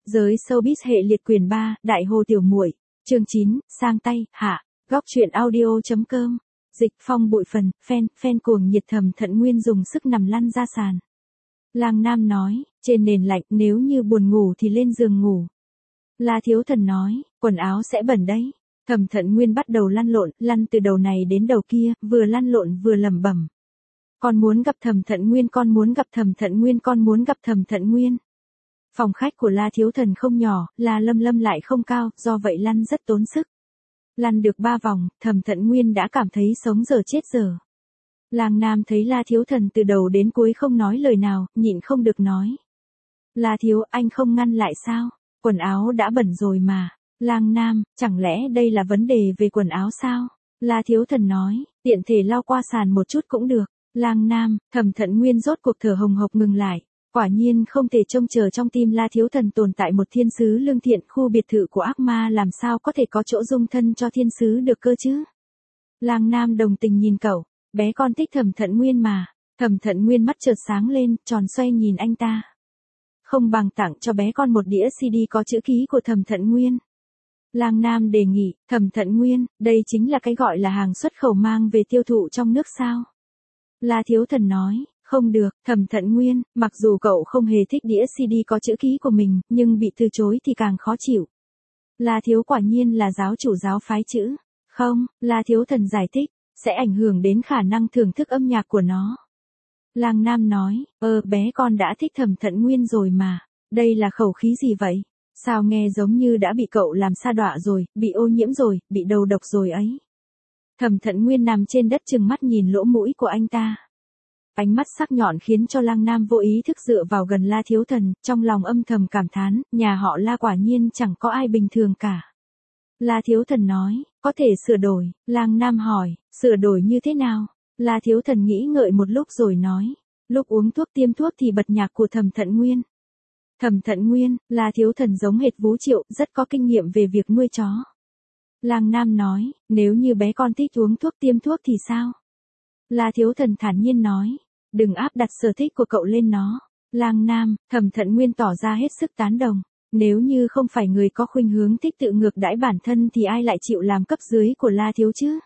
Giới showbiz hệ liệt quyển 3, Đại Hồ Tiểu Muội, chương 9, sang tay, hạ, góc truyện audio.com. Dịch Phong bụi phần, fan cuồng nhiệt Thẩm Thận Nguyên dùng sức nằm lăn ra sàn. Lang Nam nói, trên nền lạnh nếu như buồn ngủ thì lên giường ngủ. La Thiếu Thần nói, quần áo sẽ bẩn đấy. Thẩm Thận Nguyên bắt đầu lăn từ đầu này đến đầu kia, vừa lăn lộn vừa lẩm bẩm. Con muốn gặp Thẩm Thận Nguyên, con muốn gặp Thẩm Thận Nguyên, con muốn gặp Thẩm Thận Nguyên. Phòng khách của La Thiếu Thần không nhỏ, La Lâm Lâm lại không cao, do vậy lăn rất tốn sức. Lăn được 3 vòng, Thẩm Thận Nguyên đã cảm thấy sống dở chết dở. Lang Nam thấy La Thiếu Thần từ đầu đến cuối không nói lời nào, nhịn không được nói. La Thiếu, anh không ngăn lại sao? Quần áo đã bẩn rồi mà. Lang Nam, chẳng lẽ đây là vấn đề về quần áo sao? La Thiếu Thần nói, tiện thể lau qua sàn một chút cũng được. Lang Nam, Thẩm Thận Nguyên rốt cuộc thở hồng hộc ngừng lại. Quả nhiên không thể trông chờ trong tim La Thiếu Thần tồn tại một thiên sứ lương thiện, khu biệt thự của ác ma làm sao có thể có chỗ dung thân cho thiên sứ được cơ chứ? Lang Nam đồng tình nhìn cậu, bé con thích Thẩm Thận Nguyên mà. Thẩm Thận Nguyên mắt chợt sáng lên, tròn xoay nhìn anh ta. Không bằng tặng cho bé con một đĩa CD có chữ ký của Thẩm Thận Nguyên. Lang Nam đề nghị, Thẩm Thận Nguyên, đây chính là cái gọi là hàng xuất khẩu mang về tiêu thụ trong nước sao? La Thiếu Thần nói, không được, Thẩm Thận Nguyên, mặc dù cậu không hề thích đĩa CD có chữ ký của mình, nhưng bị từ chối thì càng khó chịu. La Thiếu quả nhiên là giáo chủ giáo phái chữ. Không, La Thiếu Thần giải thích, sẽ ảnh hưởng đến khả năng thưởng thức âm nhạc của nó. Lang Nam nói, bé con đã thích Thẩm Thận Nguyên rồi mà. Đây là khẩu khí gì vậy? Sao nghe giống như đã bị cậu làm sa đọa rồi, bị ô nhiễm rồi, bị đầu độc rồi ấy. Thẩm Thận Nguyên nằm trên đất trừng mắt nhìn lỗ mũi của anh ta. Ánh mắt sắc nhọn khiến cho Lang Nam vô ý thức dựa vào gần La Thiếu Thần, trong lòng âm thầm cảm thán, nhà họ La quả nhiên chẳng có ai bình thường cả. La Thiếu Thần nói, có thể sửa đổi. Lang Nam hỏi, sửa đổi như thế nào? La Thiếu Thần nghĩ ngợi một lúc rồi nói, lúc uống thuốc tiêm thuốc thì bật nhạc của Thẩm Thận Nguyên. Thẩm Thận Nguyên, La Thiếu Thần giống hệt Vú Triệu, rất có kinh nghiệm về việc nuôi chó. Lang Nam nói, nếu như bé con thích uống thuốc tiêm thuốc thì sao? La Thiếu Thần thản nhiên nói, đừng áp đặt sở thích của cậu lên nó. Lang Nam, Thẩm Thận Nguyên tỏ ra hết sức tán đồng. Nếu như không phải người có khuynh hướng thích tự ngược đãi bản thân thì ai lại chịu làm cấp dưới của La Thiếu chứ?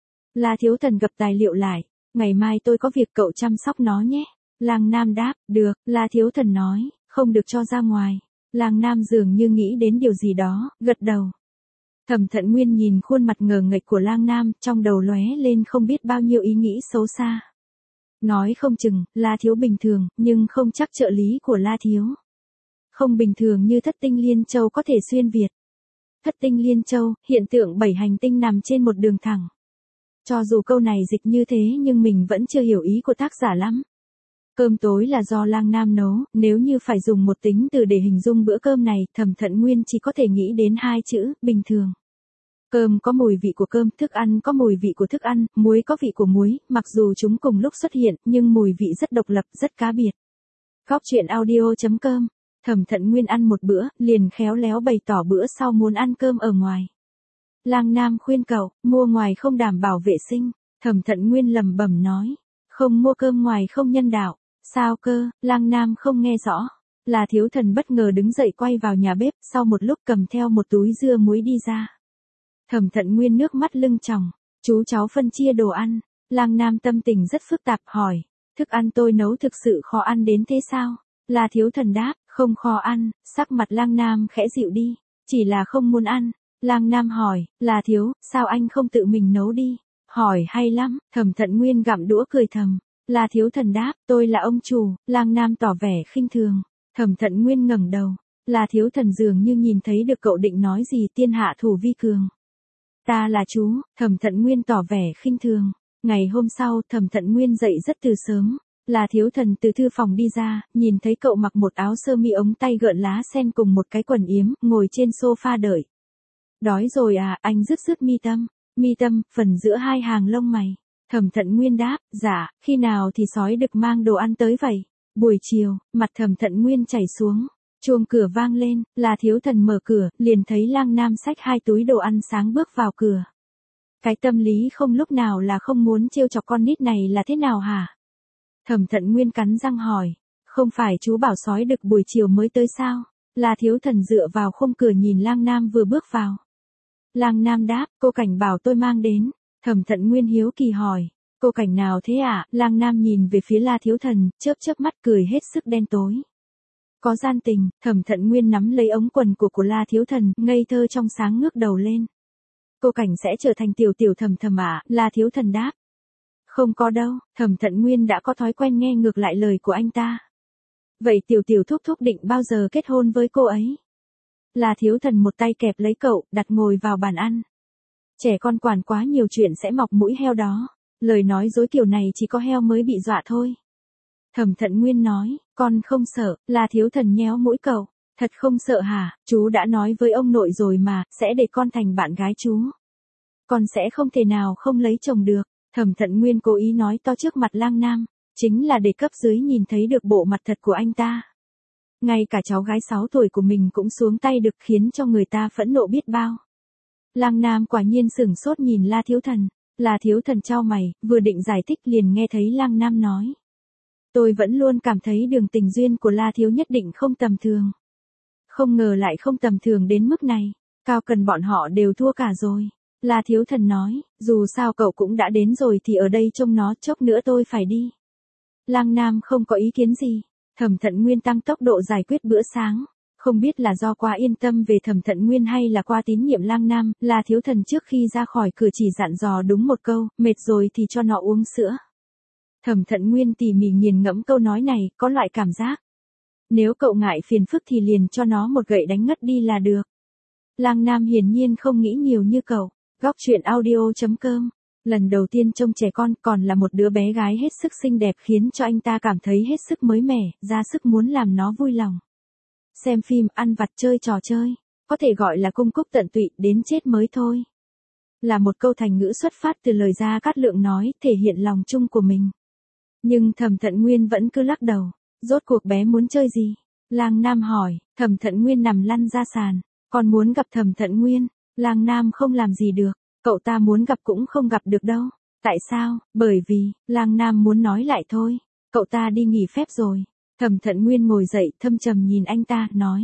La Thiếu Thần gập tài liệu lại, ngày mai tôi có việc cậu chăm sóc nó nhé. Lang Nam đáp, được. La Thiếu Thần nói, không được cho ra ngoài. Lang Nam dường như nghĩ đến điều gì đó, gật đầu. Thẩm Thận Nguyên nhìn khuôn mặt ngờ nghệch của Lang Nam, trong đầu lóe lên không biết bao nhiêu ý nghĩ xấu xa. Nói không chừng, La Thiếu bình thường, nhưng không chắc trợ lý của La Thiếu. Không bình thường như Thất Tinh Liên Châu có thể xuyên Việt. Thất Tinh Liên Châu, hiện tượng 7 hành tinh nằm trên một đường thẳng. Cho dù câu này dịch như thế nhưng mình vẫn chưa hiểu ý của tác giả lắm. Cơm tối là do Lang Nam nấu, nếu như phải dùng một tính từ để hình dung bữa cơm này, Thẩm Thận Nguyên chỉ có thể nghĩ đến 2 chữ, bình thường. Cơm có mùi vị của cơm, thức ăn có mùi vị của thức ăn, muối có vị của muối, mặc dù chúng cùng lúc xuất hiện, nhưng mùi vị rất độc lập, rất cá biệt. Góc truyện audio.com. Thẩm Thận Nguyên ăn một bữa, liền khéo léo bày tỏ bữa sau muốn ăn cơm ở ngoài. Lang Nam khuyên cậu, mua ngoài không đảm bảo vệ sinh. Thẩm Thận Nguyên lẩm bẩm nói, không mua cơm ngoài không nhân đạo. Sao cơ? Lang Nam không nghe rõ. La Thiếu Thần bất ngờ đứng dậy quay vào nhà bếp, sau một lúc cầm theo một túi dưa muối đi ra. Thẩm Thận Nguyên nước mắt lưng tròng, chú cháu phân chia đồ ăn. Lang Nam tâm tình rất phức tạp hỏi, thức ăn tôi nấu thực sự khó ăn đến thế sao? La Thiếu Thần đáp, không khó ăn. Sắc mặt Lang Nam khẽ dịu đi, chỉ là không muốn ăn. Lang Nam hỏi, La Thiếu, sao anh không tự mình nấu đi? Hỏi hay lắm. Thẩm Thận Nguyên gặm đũa cười thầm. La Thiếu Thần đáp, tôi là ông chủ. Lang Nam tỏ vẻ khinh thường. Thẩm Thận Nguyên ngẩng đầu. La Thiếu Thần dường như nhìn thấy được cậu định nói gì, tiên hạ thủ vi cường. Ta là chú. Thẩm Thận Nguyên tỏ vẻ khinh thường. Ngày hôm sau, Thẩm Thận Nguyên dậy rất từ sớm. La Thiếu Thần từ thư phòng đi ra, nhìn thấy cậu mặc một áo sơ mi ống tay gợn lá sen cùng một cái quần yếm, ngồi trên sofa đợi. Đói rồi à? Anh rứt mi tâm, phần giữa hai hàng lông mày. Thẩm Thận Nguyên đáp, dạ, khi nào thì sói đực mang đồ ăn tới vậy? Buổi chiều, mặt Thẩm Thận Nguyên chảy xuống. Chuông cửa vang lên, La Thiếu Thần mở cửa, liền thấy Lang Nam xách 2 túi đồ ăn sáng bước vào cửa. Cái tâm lý không lúc nào là không muốn trêu chọc con nít này là thế nào hả? Thẩm Thận Nguyên cắn răng hỏi, không phải chú bảo sói đực buổi chiều mới tới sao? La Thiếu Thần dựa vào khung cửa nhìn Lang Nam vừa bước vào. Lang Nam đáp, cô Cảnh bảo tôi mang đến. Thẩm Thận Nguyên hiếu kỳ hỏi, cô Cảnh nào thế ạ? Lang Nam nhìn về phía La Thiếu Thần, chớp chớp mắt cười hết sức đen tối. Có gian tình, Thẩm Thận Nguyên nắm lấy ống quần của La Thiếu Thần, ngây thơ trong sáng ngước đầu lên. Cô Cảnh sẽ trở thành tiểu tiểu Thầm Thầm ạ? La Thiếu Thần đáp. Không có đâu, Thẩm Thận Nguyên đã có thói quen nghe ngược lại lời của anh ta. Vậy tiểu tiểu thúc thúc định bao giờ kết hôn với cô ấy? La Thiếu Thần một tay kẹp lấy cậu, đặt ngồi vào bàn ăn. Trẻ con quản quá nhiều chuyện sẽ mọc mũi heo đó. Lời nói dối kiểu này chỉ có heo mới bị dọa thôi. Thẩm Thận Nguyên nói, con không sợ. La Thiếu Thần nhéo mũi cậu. Thật không sợ hả? Chú đã nói với ông nội rồi mà, sẽ để con thành bạn gái chú. Con sẽ không thể nào không lấy chồng được. Thẩm Thận Nguyên cố ý nói to trước mặt Lang Nam, chính là để cấp dưới nhìn thấy được bộ mặt thật của anh ta. Ngay cả cháu gái 6 tuổi của mình cũng xuống tay được, khiến cho người ta phẫn nộ biết bao. Lang Nam quả nhiên sửng sốt nhìn La Thiếu Thần. La Thiếu Thần chau mày, vừa định giải thích liền nghe thấy Lang Nam nói. Tôi vẫn luôn cảm thấy đường tình duyên của La Thiếu nhất định không tầm thường. Không ngờ lại không tầm thường đến mức này. Cao Cần bọn họ đều thua cả rồi. La Thiếu Thần nói, dù sao cậu cũng đã đến rồi thì ở đây trông nó, chốc nữa tôi phải đi. Lang Nam không có ý kiến gì. Thẩm Thận Nguyên tăng tốc độ giải quyết bữa sáng. Không biết là do quá yên tâm về Thẩm Thận Nguyên hay là qua tín nhiệm Lang Nam, La Thiếu Thần trước khi ra khỏi cửa chỉ dặn dò đúng một câu, mệt rồi thì cho nó uống sữa. Thẩm Thận Nguyên tỉ mỉ nghiền ngẫm câu nói này, có loại cảm giác. Nếu cậu ngại phiền phức thì liền cho nó một gậy đánh ngất đi là được. Lang Nam hiển nhiên không nghĩ nhiều như cậu. Góc truyện audio.com. Lần đầu tiên trông trẻ con còn là một đứa bé gái hết sức xinh đẹp khiến cho anh ta cảm thấy hết sức mới mẻ, ra sức muốn làm nó vui lòng. Xem phim, ăn vặt, chơi trò chơi, có thể gọi là cung cúc tận tụy đến chết mới thôi. Là một câu thành ngữ xuất phát từ lời Gia Cát Lượng nói, thể hiện lòng chung của mình. Nhưng Thẩm Thận Nguyên vẫn cứ lắc đầu. Rốt cuộc bé muốn chơi gì? Lang Nam hỏi. Thẩm Thận Nguyên nằm lăn ra sàn. Con muốn gặp Thẩm Thận Nguyên. Lang Nam không làm gì được. Cậu ta muốn gặp cũng không gặp được đâu. Tại sao? Bởi vì, Lang Nam muốn nói lại thôi. Cậu ta đi nghỉ phép rồi. Thẩm Thận Nguyên ngồi dậy thâm trầm nhìn anh ta, nói.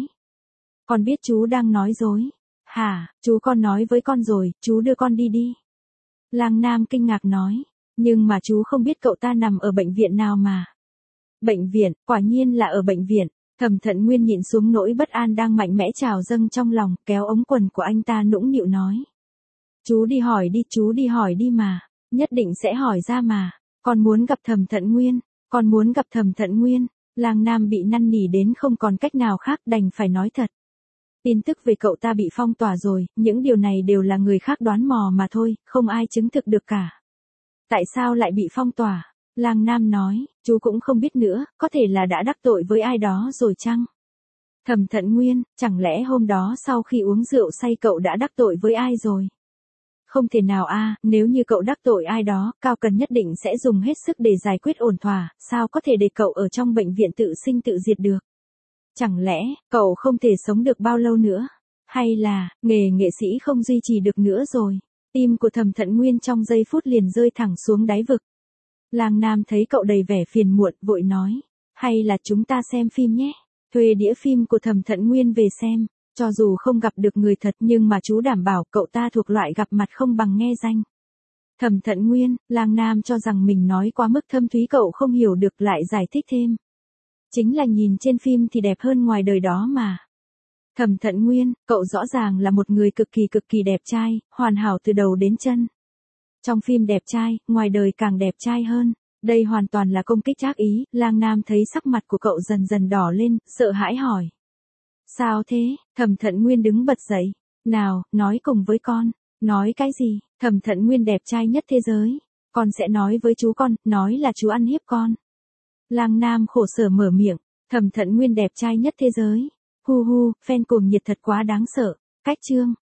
Con biết chú đang nói dối. Hả, chú con nói với con rồi, chú đưa con đi đi. Lang Nam kinh ngạc nói. Nhưng mà chú không biết cậu ta nằm ở bệnh viện nào mà. Bệnh viện, quả nhiên là ở bệnh viện. Thẩm Thận Nguyên nhịn xuống nỗi bất an đang mạnh mẽ trào dâng trong lòng, kéo ống quần của anh ta nũng nịu nói. Chú đi hỏi đi mà. Nhất định sẽ hỏi ra mà. Con muốn gặp Thẩm Thận Nguyên. Con muốn gặp Thẩm Thận Nguyên. Lang Nam bị năn nỉ đến không còn cách nào khác, đành phải nói thật. Tin tức về cậu ta bị phong tỏa rồi, những điều này đều là người khác đoán mò mà thôi, không ai chứng thực được cả. Tại sao lại bị phong tỏa? Lang Nam nói, chú cũng không biết nữa, có thể là đã đắc tội với ai đó rồi chăng? Thẩm Thận Nguyên, chẳng lẽ hôm đó sau khi uống rượu say cậu đã đắc tội với ai rồi? Không thể nào a, nếu như cậu đắc tội ai đó, Cao Cần nhất định sẽ dùng hết sức để giải quyết ổn thỏa, sao có thể để cậu ở trong bệnh viện tự sinh tự diệt được? Chẳng lẽ, cậu không thể sống được bao lâu nữa? Hay là, nghề nghệ sĩ không duy trì được nữa rồi? Tim của Thẩm Thận Nguyên trong giây phút liền rơi thẳng xuống đáy vực. Lang Nam thấy cậu đầy vẻ phiền muộn, vội nói. Hay là chúng ta xem phim nhé. Thuê đĩa phim của Thẩm Thận Nguyên về xem. Cho dù không gặp được người thật nhưng mà chú đảm bảo cậu ta thuộc loại gặp mặt không bằng nghe danh. Thẩm Thận Nguyên, Lang Nam cho rằng mình nói quá mức thâm thúy cậu không hiểu được, lại giải thích thêm. Chính là nhìn trên phim thì đẹp hơn ngoài đời đó mà. Thẩm Thận Nguyên, cậu rõ ràng là một người cực kỳ đẹp trai, hoàn hảo từ đầu đến chân. Trong phim đẹp trai, ngoài đời càng đẹp trai hơn. Đây hoàn toàn là công kích ác ý. Lang Nam thấy sắc mặt của cậu dần dần đỏ lên, sợ hãi hỏi. Sao thế? Thẩm Thận Nguyên đứng bật dậy. Nào, nói cùng với con. Nói cái gì? Thẩm Thận Nguyên đẹp trai nhất thế giới. Con sẽ nói với chú con, nói là chú ăn hiếp con. Lang Nam khổ sở mở miệng. Thẩm Thận Nguyên đẹp trai nhất thế giới. Hu hu, fan cuồng nhiệt thật quá đáng sợ. Cách chương.